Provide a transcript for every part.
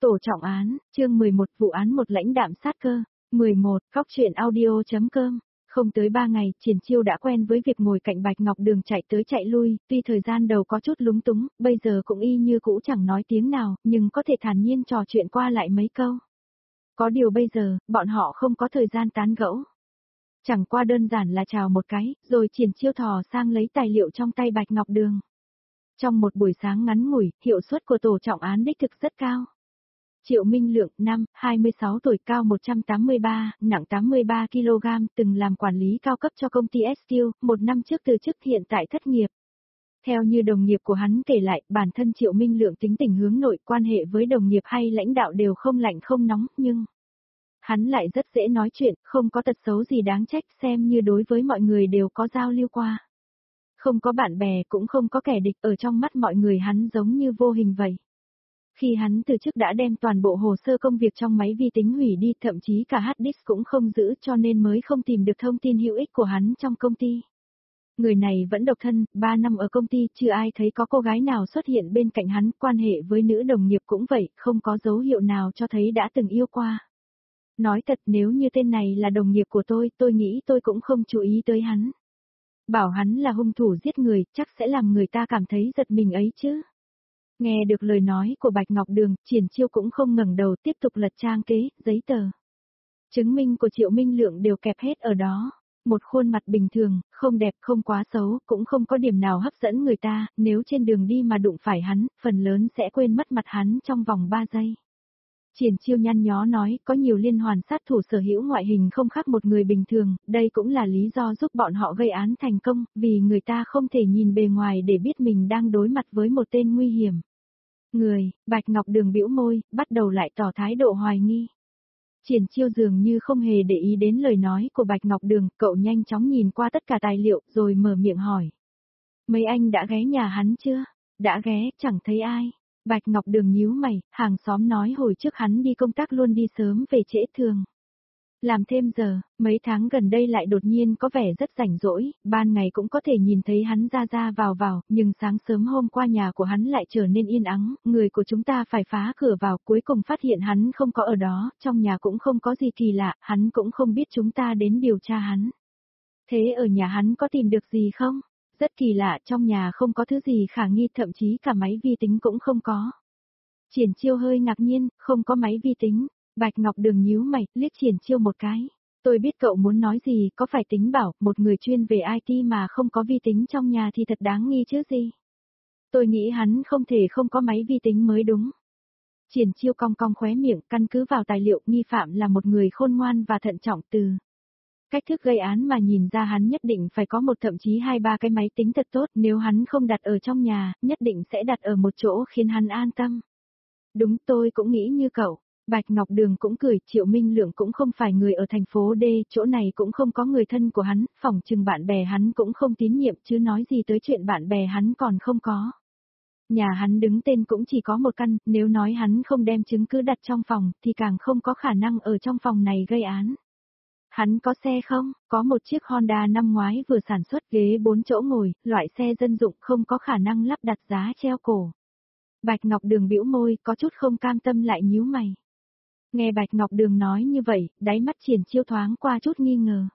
Tổ trọng án, chương 11 vụ án một lãnh đạm sát cơ. 11, góc truyện audio.com. Không tới 3 ngày, Triển Chiêu đã quen với việc ngồi cạnh Bạch Ngọc Đường chạy tới chạy lui, tuy thời gian đầu có chút lúng túng, bây giờ cũng y như cũ chẳng nói tiếng nào, nhưng có thể thản nhiên trò chuyện qua lại mấy câu. Có điều bây giờ, bọn họ không có thời gian tán gẫu. Chẳng qua đơn giản là chào một cái, rồi Triển Chiêu thò sang lấy tài liệu trong tay Bạch Ngọc Đường. Trong một buổi sáng ngắn ngủi, hiệu suất của tổ trọng án đích thực rất cao. Triệu Minh Lượng, năm, 26 tuổi, cao 183, nặng 83 kg, từng làm quản lý cao cấp cho công ty Steel, một năm trước từ chức hiện tại thất nghiệp. Theo như đồng nghiệp của hắn kể lại, bản thân Triệu Minh Lượng tính tình hướng nội, quan hệ với đồng nghiệp hay lãnh đạo đều không lạnh không nóng, nhưng hắn lại rất dễ nói chuyện, không có tật xấu gì đáng trách, xem như đối với mọi người đều có giao lưu qua. Không có bạn bè cũng không có kẻ địch, ở trong mắt mọi người hắn giống như vô hình vậy. Khi hắn từ chức đã đem toàn bộ hồ sơ công việc trong máy vi tính hủy đi, thậm chí cả hard disk cũng không giữ, cho nên mới không tìm được thông tin hữu ích của hắn trong công ty. Người này vẫn độc thân, 3 năm ở công ty, chưa ai thấy có cô gái nào xuất hiện bên cạnh hắn, quan hệ với nữ đồng nghiệp cũng vậy, không có dấu hiệu nào cho thấy đã từng yêu qua. Nói thật, nếu như tên này là đồng nghiệp của tôi nghĩ tôi cũng không chú ý tới hắn. Bảo hắn là hung thủ giết người, chắc sẽ làm người ta cảm thấy giật mình ấy chứ. Nghe được lời nói của Bạch Ngọc Đường, Triển Chiêu cũng không ngẩng đầu, tiếp tục lật trang kế, giấy tờ. Chứng minh của Triệu Minh Lượng đều kẹp hết ở đó. Một khuôn mặt bình thường, không đẹp không quá xấu, cũng không có điểm nào hấp dẫn người ta, nếu trên đường đi mà đụng phải hắn, phần lớn sẽ quên mất mặt hắn trong vòng 3 giây. Triển Chiêu nhăn nhó nói, có nhiều liên hoàn sát thủ sở hữu ngoại hình không khác một người bình thường, đây cũng là lý do giúp bọn họ gây án thành công, vì người ta không thể nhìn bề ngoài để biết mình đang đối mặt với một tên nguy hiểm. Bạch Ngọc Đường bĩu môi, bắt đầu lại tỏ thái độ hoài nghi. Triển Chiêu dường như không hề để ý đến lời nói của Bạch Ngọc Đường, cậu nhanh chóng nhìn qua tất cả tài liệu rồi mở miệng hỏi. Mấy anh đã ghé nhà hắn chưa? Đã ghé, chẳng thấy ai. Bạch Ngọc Đường nhíu mày, hàng xóm nói hồi trước hắn đi công tác luôn đi sớm về trễ thường. Làm thêm giờ, mấy tháng gần đây lại đột nhiên có vẻ rất rảnh rỗi, ban ngày cũng có thể nhìn thấy hắn ra ra vào, nhưng sáng sớm hôm qua nhà của hắn lại trở nên yên ắng, người của chúng ta phải phá cửa vào, cuối cùng phát hiện hắn không có ở đó, trong nhà cũng không có gì kỳ lạ, hắn cũng không biết chúng ta đến điều tra hắn. Thế ở nhà hắn có tìm được gì không? Rất kỳ lạ, trong nhà không có thứ gì khả nghi, thậm chí cả máy vi tính cũng không có. Triển Chiêu hơi ngạc nhiên, không có máy vi tính. Bạch Ngọc Đường nhíu mày, liếc Triển Chiêu một cái. Tôi biết cậu muốn nói gì, có phải tính bảo, một người chuyên về IT mà không có vi tính trong nhà thì thật đáng nghi chứ gì. Tôi nghĩ hắn không thể không có máy vi tính mới đúng. Triển Chiêu cong cong khóe miệng, căn cứ vào tài liệu, nghi phạm là một người khôn ngoan và thận trọng, từ cách thức gây án mà nhìn ra hắn nhất định phải có một thậm chí 2-3 cái máy tính thật tốt, nếu hắn không đặt ở trong nhà, nhất định sẽ đặt ở một chỗ khiến hắn an tâm. Đúng, tôi cũng nghĩ như cậu. Bạch Ngọc Đường cũng cười, Triệu Minh Lượng cũng không phải người ở thành phố D, chỗ này cũng không có người thân của hắn, phỏng chừng bạn bè hắn cũng không tín nhiệm, chứ nói gì tới chuyện bạn bè hắn còn không có. Nhà hắn đứng tên cũng chỉ có một căn, nếu nói hắn không đem chứng cứ đặt trong phòng, thì càng không có khả năng ở trong phòng này gây án. Hắn có xe không? Có một chiếc Honda năm ngoái vừa sản xuất, ghế 4 chỗ ngồi, loại xe dân dụng, không có khả năng lắp đặt giá treo cổ. Bạch Ngọc Đường bĩu môi, có chút không cam tâm lại nhíu mày. Nghe Bạch Ngọc Đường nói như vậy, đáy mắt Triển Chiêu thoáng qua chút nghi ngờ.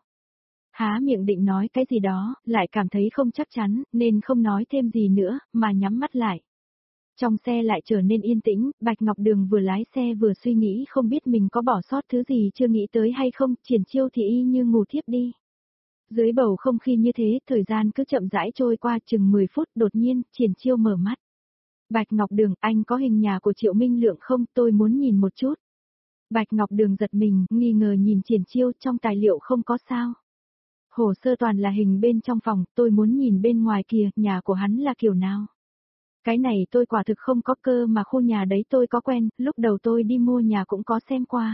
Há miệng định nói cái gì đó, lại cảm thấy không chắc chắn, nên không nói thêm gì nữa, mà nhắm mắt lại. Trong xe lại trở nên yên tĩnh, Bạch Ngọc Đường vừa lái xe vừa suy nghĩ không biết mình có bỏ sót thứ gì chưa nghĩ tới hay không, Triển Chiêu thì y như ngủ thiếp đi. Dưới bầu không khí như thế, thời gian cứ chậm rãi trôi qua chừng 10 phút, đột nhiên, Triển Chiêu mở mắt. Bạch Ngọc Đường, anh có hình nhà của Triệu Minh Lượng không, tôi muốn nhìn một chút. Bạch Ngọc Đường giật mình, nghi ngờ nhìn Triển Chiêu, trong tài liệu không có sao. Hồ sơ toàn là hình bên trong phòng, tôi muốn nhìn bên ngoài kìa, nhà của hắn là kiểu nào. Cái này tôi quả thực không có, cơ mà khu nhà đấy tôi có quen, lúc đầu tôi đi mua nhà cũng có xem qua.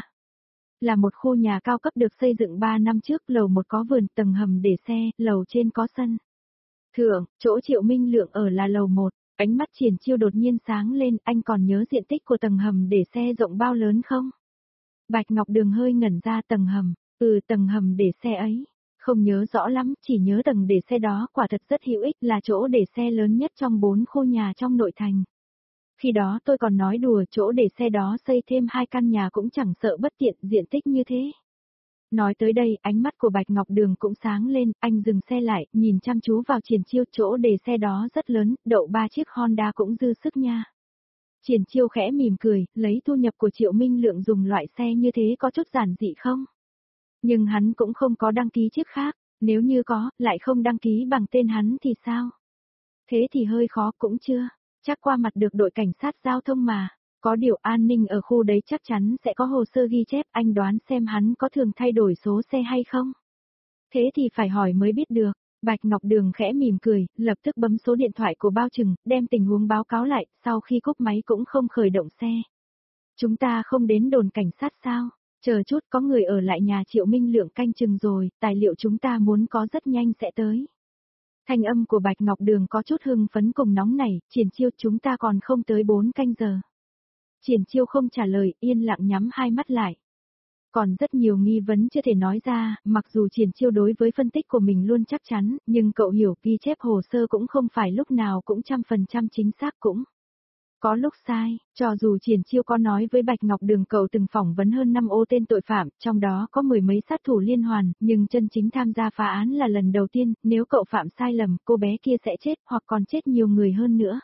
Là một khu nhà cao cấp được xây dựng 3 năm trước, lầu 1 có vườn, tầng hầm để xe, lầu trên có sân. Thượng, chỗ Triệu Minh Lượng ở là lầu 1, ánh mắt Triển Chiêu đột nhiên sáng lên, anh còn nhớ diện tích của tầng hầm để xe rộng bao lớn không? Bạch Ngọc Đường hơi ngẩn ra, tầng hầm, tầng hầm để xe ấy. Không nhớ rõ lắm, chỉ nhớ tầng để xe đó quả thật rất hữu ích, là chỗ để xe lớn nhất trong 4 khu nhà trong nội thành. Khi đó tôi còn nói đùa chỗ để xe đó xây thêm 2 căn nhà cũng chẳng sợ bất tiện diện tích như thế. Nói tới đây, ánh mắt của Bạch Ngọc Đường cũng sáng lên, anh dừng xe lại, nhìn chăm chú vào Triển Chiêu, chỗ để xe đó rất lớn, đậu 3 chiếc Honda cũng dư sức nha. Triển Chiêu khẽ mỉm cười, lấy thu nhập của Triệu Minh Lượng dùng loại xe như thế có chút giản dị không? Nhưng hắn cũng không có đăng ký chiếc khác, nếu như có, lại không đăng ký bằng tên hắn thì sao? Thế thì hơi khó cũng chưa, chắc qua mặt được đội cảnh sát giao thông mà. Có điều an ninh ở khu đấy chắc chắn sẽ có hồ sơ ghi chép, anh đoán xem hắn có thường thay đổi số xe hay không? Thế thì phải hỏi mới biết được. Bạch Ngọc Đường khẽ mỉm cười, lập tức bấm số điện thoại của bao trừng, đem tình huống báo cáo lại, sau khi cúp máy cũng không khởi động xe. Chúng ta không đến đồn cảnh sát sao? Chờ chút, có người ở lại nhà Triệu Minh Lượng canh chừng rồi, tài liệu chúng ta muốn có rất nhanh sẽ tới. Thanh âm của Bạch Ngọc Đường có chút hưng phấn cùng nóng nảy, Triển Chiêu chúng ta còn không tới 4 canh giờ. Triển Chiêu không trả lời, yên lặng nhắm hai mắt lại. Còn rất nhiều nghi vấn chưa thể nói ra, mặc dù Triển Chiêu đối với phân tích của mình luôn chắc chắn, nhưng cậu hiểu ghi chép hồ sơ cũng không phải lúc nào cũng 100% chính xác cũng. Có lúc sai, cho dù Triển Chiêu có nói với Bạch Ngọc Đường cậu từng phỏng vấn hơn 5 ô tên tội phạm, trong đó có 10 mấy sát thủ liên hoàn, nhưng chân chính tham gia phá án là lần đầu tiên, nếu cậu phạm sai lầm, cô bé kia sẽ chết hoặc còn chết nhiều người hơn nữa.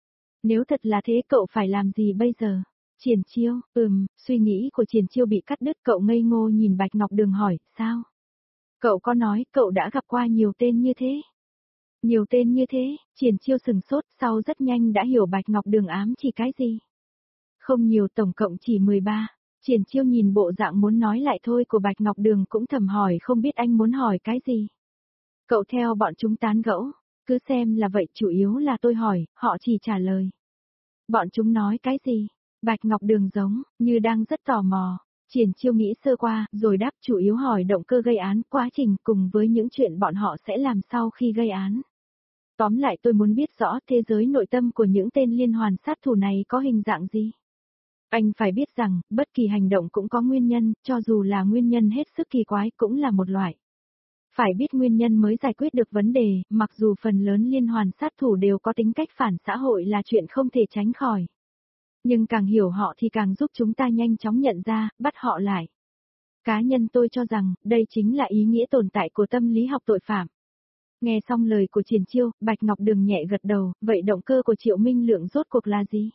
Nếu thật là thế cậu phải làm gì bây giờ? Triển Chiêu, suy nghĩ của Triển Chiêu bị cắt đứt, cậu ngây ngô nhìn Bạch Ngọc Đường hỏi, sao? Cậu có nói cậu đã gặp qua nhiều tên như thế? Nhiều tên như thế, Triển Chiêu sừng sốt, sau rất nhanh đã hiểu Bạch Ngọc Đường ám chỉ cái gì. Không nhiều, tổng cộng chỉ 13. Triển Chiêu nhìn bộ dạng muốn nói lại thôi của Bạch Ngọc Đường cũng thầm hỏi không biết anh muốn hỏi cái gì. Cậu theo bọn chúng tán gẫu, cứ xem là vậy, chủ yếu là tôi hỏi, họ chỉ trả lời. Bọn chúng nói cái gì? Bạch Ngọc Đường giống như đang rất tò mò. Triển Chiêu nghĩ sơ qua, rồi đáp chủ yếu hỏi động cơ gây án, quá trình cùng với những chuyện bọn họ sẽ làm sau khi gây án. Tóm lại tôi muốn biết rõ thế giới nội tâm của những tên liên hoàn sát thủ này có hình dạng gì. Anh phải biết rằng, bất kỳ hành động cũng có nguyên nhân, cho dù là nguyên nhân hết sức kỳ quái cũng là một loại. Phải biết nguyên nhân mới giải quyết được vấn đề, mặc dù phần lớn liên hoàn sát thủ đều có tính cách phản xã hội là chuyện không thể tránh khỏi. Nhưng càng hiểu họ thì càng giúp chúng ta nhanh chóng nhận ra, bắt họ lại. Cá nhân tôi cho rằng, đây chính là ý nghĩa tồn tại của tâm lý học tội phạm. Nghe xong lời của Triển Chiêu, Bạch Ngọc Đường nhẹ gật đầu, vậy động cơ của Triệu Minh Lượng rốt cuộc là gì?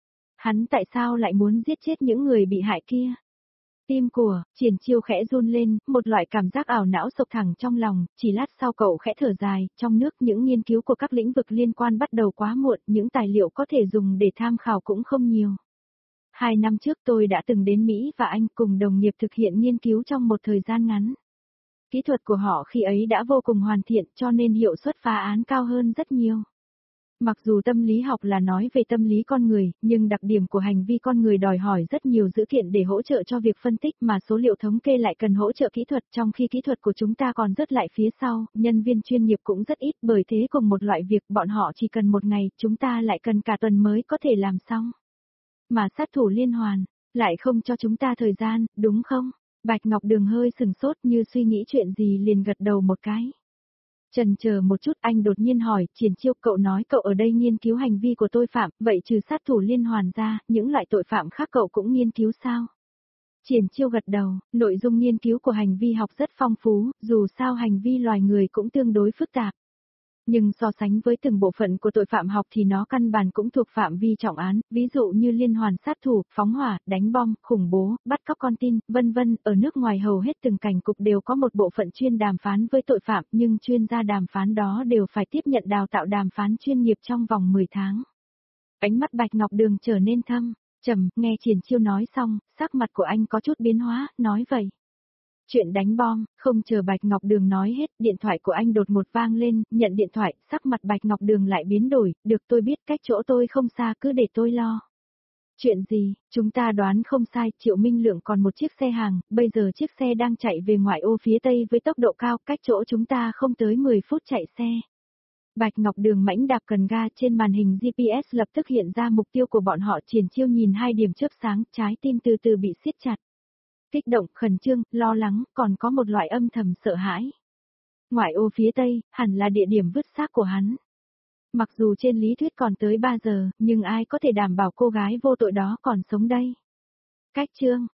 Hắn tại sao lại muốn giết chết những người bị hại kia? Tim của Triển Chiêu khẽ run lên, một loại cảm giác ảo não sộc thẳng trong lòng, chỉ lát sau cậu khẽ thở dài, trong nước những nghiên cứu của các lĩnh vực liên quan bắt đầu quá muộn, những tài liệu có thể dùng để tham khảo cũng không nhiều. 2 năm trước tôi đã từng đến Mỹ và Anh cùng đồng nghiệp thực hiện nghiên cứu trong một thời gian ngắn. Kỹ thuật của họ khi ấy đã vô cùng hoàn thiện cho nên hiệu suất phá án cao hơn rất nhiều. Mặc dù tâm lý học là nói về tâm lý con người, nhưng đặc điểm của hành vi con người đòi hỏi rất nhiều dữ kiện để hỗ trợ cho việc phân tích mà số liệu thống kê lại cần hỗ trợ kỹ thuật, trong khi kỹ thuật của chúng ta còn rất lại phía sau, nhân viên chuyên nghiệp cũng rất ít, bởi thế cùng một loại việc bọn họ chỉ cần một ngày, chúng ta lại cần cả tuần mới có thể làm xong. Mà sát thủ liên hoàn, lại không cho chúng ta thời gian, đúng không? Bạch Ngọc Đường hơi sừng sốt như suy nghĩ chuyện gì liền gật đầu một cái. Chần chờ một chút anh đột nhiên hỏi, Triển Chiêu cậu nói cậu ở đây nghiên cứu hành vi của tội phạm, vậy trừ sát thủ liên hoàn ra, những loại tội phạm khác cậu cũng nghiên cứu sao? Triển Chiêu gật đầu, nội dung nghiên cứu của hành vi học rất phong phú, dù sao hành vi loài người cũng tương đối phức tạp. Nhưng so sánh với từng bộ phận của tội phạm học thì nó căn bản cũng thuộc phạm vi trọng án, ví dụ như liên hoàn sát thủ, phóng hỏa, đánh bom, khủng bố, bắt cóc con tin, vân vân. Ở nước ngoài hầu hết từng cảnh cục đều có một bộ phận chuyên đàm phán với tội phạm, nhưng chuyên gia đàm phán đó đều phải tiếp nhận đào tạo đàm phán chuyên nghiệp trong vòng 10 tháng. Ánh mắt Bạch Ngọc Đường trở nên thâm, trầm, nghe Triển Chiêu nói xong, sắc mặt của anh có chút biến hóa, nói vậy. Chuyện đánh bom, không chờ Bạch Ngọc Đường nói hết, điện thoại của anh đột ngột vang lên, nhận điện thoại, sắc mặt Bạch Ngọc Đường lại biến đổi, được tôi biết cách chỗ tôi không xa cứ để tôi lo. Chuyện gì, chúng ta đoán không sai, Triệu Minh Lượng còn một chiếc xe hàng, bây giờ chiếc xe đang chạy về ngoại ô phía tây với tốc độ cao, cách chỗ chúng ta không tới 10 phút chạy xe. Bạch Ngọc Đường mãnh đạp cần ga trên màn hình GPS lập tức hiện ra mục tiêu của bọn họ. Triển Chiêu nhìn 2 điểm chớp sáng, trái tim từ từ bị siết chặt. Kích động, khẩn trương, lo lắng, còn có một loại âm thầm sợ hãi. Ngoại ô phía tây, hẳn là địa điểm vứt xác của hắn. Mặc dù trên lý thuyết còn tới 3 giờ, nhưng ai có thể đảm bảo cô gái vô tội đó còn sống đây? Cách chương